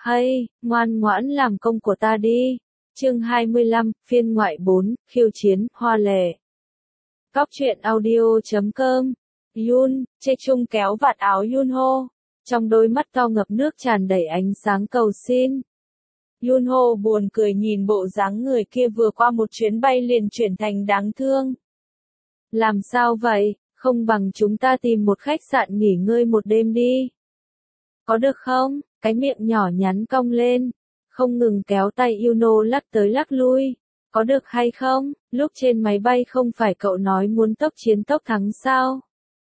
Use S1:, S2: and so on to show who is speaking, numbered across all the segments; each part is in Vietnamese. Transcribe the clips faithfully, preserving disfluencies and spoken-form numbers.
S1: Hay, ngoan ngoãn làm công của ta đi. Chương hai mươi lăm, phiên ngoại bốn, khiêu chiến, hoa lệ. Góc truyện audio chấm com. Yoon, Chae-chung kéo vạt áo Yoon-ho. Trong đôi mắt to ngập nước tràn đầy ánh sáng cầu xin. Yoon-ho buồn cười nhìn bộ dáng người kia vừa qua một chuyến bay liền chuyển thành đáng thương. Làm sao vậy, không bằng chúng ta tìm một khách sạn nghỉ ngơi một đêm đi. Có được không? Cái miệng nhỏ nhắn cong lên, không ngừng kéo tay Yuno lắc tới lắc lui. Có được hay không? Lúc trên máy bay không phải cậu nói muốn tốc chiến tốc thắng sao?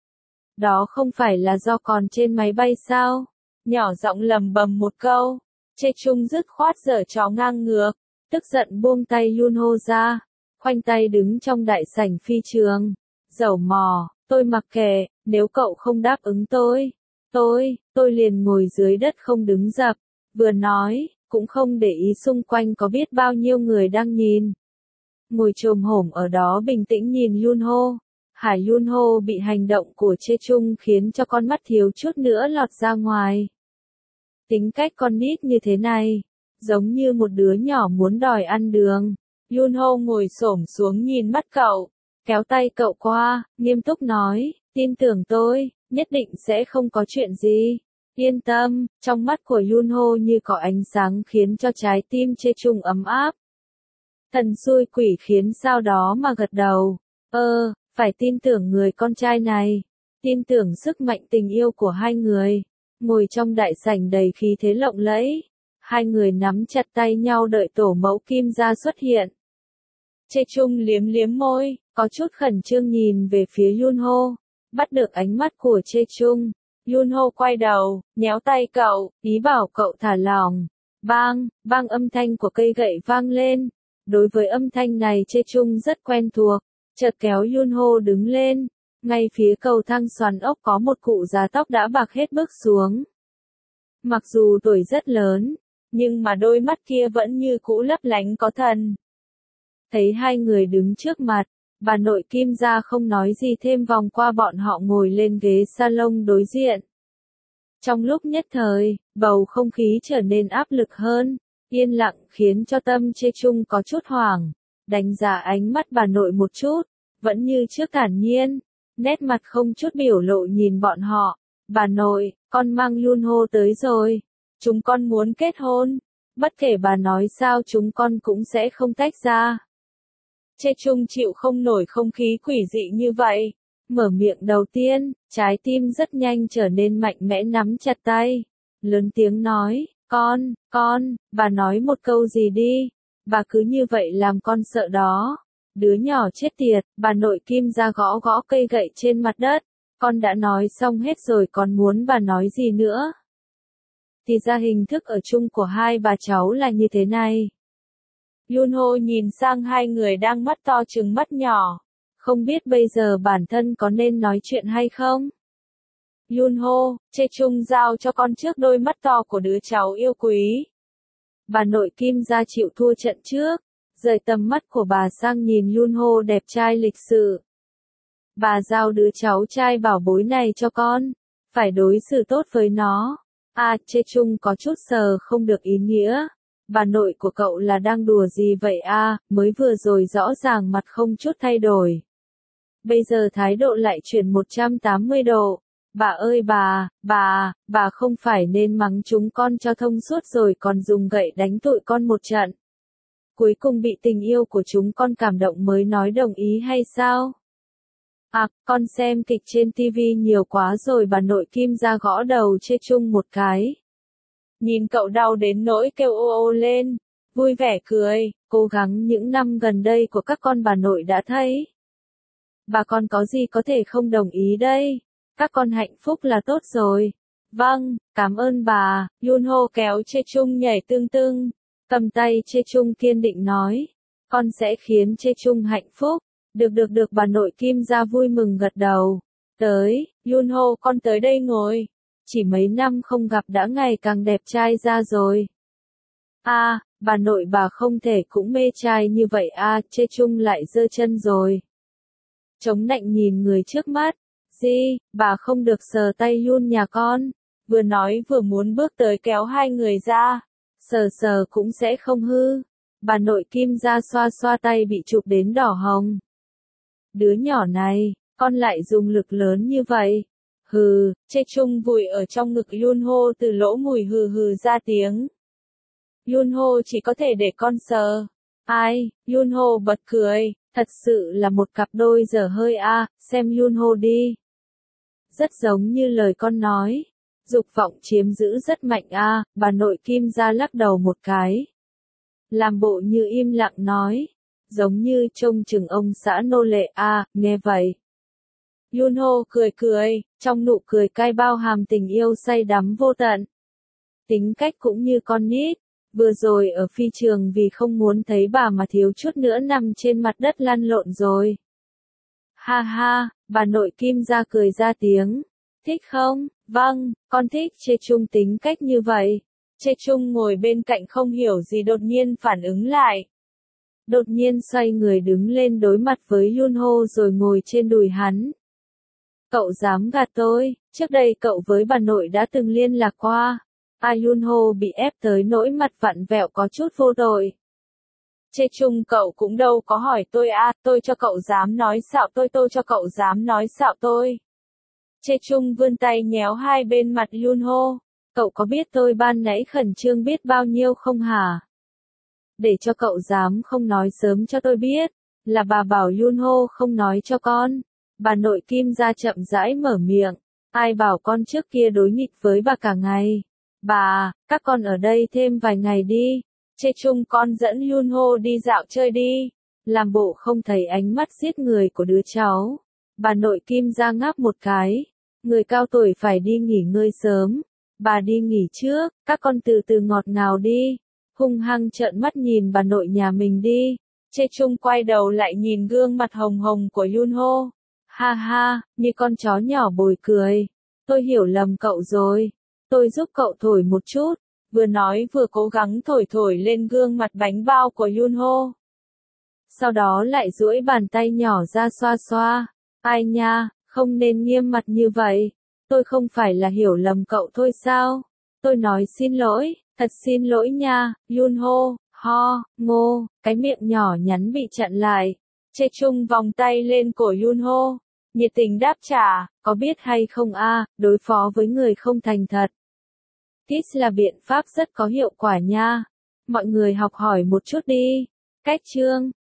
S1: Đó không phải là do còn trên máy bay sao? Nhỏ giọng lầm bầm một câu. Chae-chung dứt khoát giở trò ngang ngược, tức giận buông tay Yoon-ho ra, khoanh tay đứng trong đại sảnh phi trường. Dẩu mò, tôi mặc kệ, nếu cậu không đáp ứng tôi, tôi, tôi liền ngồi dưới đất không đứng dập. Vừa nói, cũng không để ý xung quanh có biết bao nhiêu người đang nhìn. Ngồi chồm hổm ở đó bình tĩnh nhìn Yoon-ho. Hải Yoon-ho bị hành động của Chae-chung khiến cho con mắt thiếu chút nữa lọt ra ngoài. Tính cách con nít như thế này, giống như một đứa nhỏ muốn đòi ăn đường. Yoon-ho ngồi xổm xuống nhìn mắt cậu, kéo tay cậu qua, nghiêm túc nói, tin tưởng tôi, nhất định sẽ không có chuyện gì. Yên tâm, trong mắt của Yoon-ho như có ánh sáng khiến cho trái tim Chae-chung ấm áp. Thần xui quỷ khiến sao đó mà gật đầu. Ơ, phải tin tưởng người con trai này. Tin tưởng sức mạnh tình yêu của hai người. Ngồi trong đại sảnh đầy khí thế lộng lẫy. Hai người nắm chặt tay nhau đợi tổ mẫu Kim gia xuất hiện. Chae-chung liếm liếm môi, có chút khẩn trương nhìn về phía Yoon-ho. Bắt được ánh mắt của Chae-chung. Yoon-ho quay đầu, nhéo tay cậu, ý bảo cậu thả lỏng. Bang, bang âm thanh của cây gậy vang lên. Đối với âm thanh này Chae-chung rất quen thuộc. Chợt kéo Yoon-ho đứng lên. Ngay phía cầu thang xoắn ốc có một cụ già tóc đã bạc hết bước xuống. Mặc dù tuổi rất lớn, nhưng mà đôi mắt kia vẫn như cũ lấp lánh có thần. Thấy hai người đứng trước mặt, bà nội Kim gia không nói gì thêm vòng qua bọn họ ngồi lên ghế salon đối diện. Trong lúc nhất thời, bầu không khí trở nên áp lực hơn, yên lặng khiến cho tâm Chae-chung có chút hoảng. Đánh giá ánh mắt bà nội một chút, vẫn như trước thản nhiên, nét mặt không chút biểu lộ nhìn bọn họ. Bà nội, con mang Yoon-ho tới rồi, chúng con muốn kết hôn, bất kể bà nói sao chúng con cũng sẽ không tách ra. Chae-chung chịu không nổi không khí quỷ dị như vậy, mở miệng đầu tiên, trái tim rất nhanh trở nên mạnh mẽ nắm chặt tay, lớn tiếng nói, con, con, bà nói một câu gì đi, bà cứ như vậy làm con sợ đó. Đứa nhỏ chết tiệt, bà nội Kim gia gõ gõ cây gậy trên mặt đất, con đã nói xong hết rồi còn muốn bà nói gì nữa. Thì ra hình thức ở chung của hai bà cháu là như thế này. Yoon-ho nhìn sang hai người đang mắt to trừng mắt nhỏ, không biết bây giờ bản thân có nên nói chuyện hay không. Yoon-ho, Chae-chung giao cho con trước đôi mắt to của đứa cháu yêu quý. Bà nội Kim gia chịu thua trận trước, rời tầm mắt của bà sang nhìn Yoon-ho đẹp trai lịch sự. Bà giao đứa cháu trai bảo bối này cho con, phải đối xử tốt với nó. À, Chae-chung có chút sờ không được ý nghĩa. Bà nội của cậu là đang đùa gì vậy à, mới vừa rồi rõ ràng mặt không chút thay đổi. Bây giờ thái độ lại chuyển một trăm tám mươi độ. Bà ơi bà, bà, bà không phải nên mắng chúng con cho thông suốt rồi còn dùng gậy đánh tụi con một trận. Cuối cùng bị tình yêu của chúng con cảm động mới nói đồng ý hay sao? À, con xem kịch trên ti vi nhiều quá rồi bà nội Kim gia gõ đầu Chae-chung một cái. Nhìn cậu đau đến nỗi kêu ô ô lên, vui vẻ cười, cố gắng những năm gần đây của các con bà nội đã thấy. Bà con có gì có thể không đồng ý đây, các con hạnh phúc là tốt rồi. Vâng, cảm ơn bà, Yoon-ho kéo Chae-chung nhảy tương tương, cầm tay Chae-chung kiên định nói, con sẽ khiến Chae-chung hạnh phúc. Được được được bà nội Kim gia vui mừng gật đầu. Tới, Yoon-ho con tới đây ngồi. Chỉ mấy năm không gặp đã ngày càng đẹp trai ra rồi. À, bà nội bà không thể cũng mê trai như vậy à, Chae-chung lại giơ chân rồi. Chống nạnh nhìn người trước mắt. Gì, bà không được sờ tay Yoon nhà con. Vừa nói vừa muốn bước tới kéo hai người ra. Sờ sờ cũng sẽ không hư. Bà nội Kim ra xoa xoa tay bị chụp đến đỏ hồng. Đứa nhỏ này, con lại dùng lực lớn như vậy. Hừ, Chê Chung vùi ở trong ngực Yunho từ lỗ mùi hừ hừ ra tiếng. Yunho chỉ có thể để con sờ. Ai, Yunho bật cười, thật sự là một cặp đôi dở hơi a, à, xem Yunho đi. Rất giống như lời con nói. Dục vọng chiếm giữ rất mạnh a, à, bà nội Kim ra lắc đầu một cái. Làm bộ như im lặng nói. Giống như trông chừng ông xã nô lệ a, à, nghe vậy. Yunho cười cười, trong nụ cười cay bao hàm tình yêu say đắm vô tận. Tính cách cũng như con nít, vừa rồi ở phi trường vì không muốn thấy bà mà thiếu chút nữa nằm trên mặt đất lăn lộn rồi. Ha ha, bà nội Kim ra cười ra tiếng. Thích không? Vâng, con thích Chê Chung tính cách như vậy. Chê Chung ngồi bên cạnh không hiểu gì đột nhiên phản ứng lại. Đột nhiên xoay người đứng lên đối mặt với Yunho rồi ngồi trên đùi hắn. Cậu dám gạt tôi, trước đây cậu với bà nội đã từng liên lạc qua. A Yunho bị ép tới nỗi mặt vặn vẹo có chút vô tội. Chê Chung cậu cũng đâu có hỏi tôi a, à, tôi cho cậu dám nói xạo tôi tôi cho cậu dám nói xạo tôi. Chê Chung vươn tay nhéo hai bên mặt Yunho. Cậu có biết tôi ban nãy khẩn trương biết bao nhiêu không hả? Để cho cậu dám không nói sớm cho tôi biết, là bà bảo Yunho không nói cho con. Bà nội Kim ra chậm rãi mở miệng. Ai bảo con trước kia đối nghịch với bà cả ngày. Bà, các con ở đây thêm vài ngày đi. Chê Chung con dẫn Yunho đi dạo chơi đi. Làm bộ không thấy ánh mắt giết người của đứa cháu. Bà nội Kim ra ngáp một cái. Người cao tuổi phải đi nghỉ ngơi sớm. Bà đi nghỉ trước, các con từ từ ngọt ngào đi. Hung hăng trợn mắt nhìn bà nội nhà mình đi. Chê Chung quay đầu lại nhìn gương mặt hồng hồng của Yunho. Ha ha, như con chó nhỏ bồi cười. Tôi hiểu lầm cậu rồi. Tôi giúp cậu thổi một chút. Vừa nói vừa cố gắng thổi thổi lên gương mặt bánh bao của Yunho. Sau đó lại duỗi bàn tay nhỏ ra xoa xoa. Ai nha, không nên nghiêm mặt như vậy. Tôi không phải là hiểu lầm cậu thôi sao? Tôi nói xin lỗi, thật xin lỗi nha, Yunho, ho, ngô, cái miệng nhỏ nhắn bị chặn lại. Chê Chung vòng tay lên cổ Yunho. Nhiệt tình đáp trả, có biết hay không a, à, đối phó với người không thành thật. Kiss là biện pháp rất có hiệu quả nha. Mọi người học hỏi một chút đi. Cách chương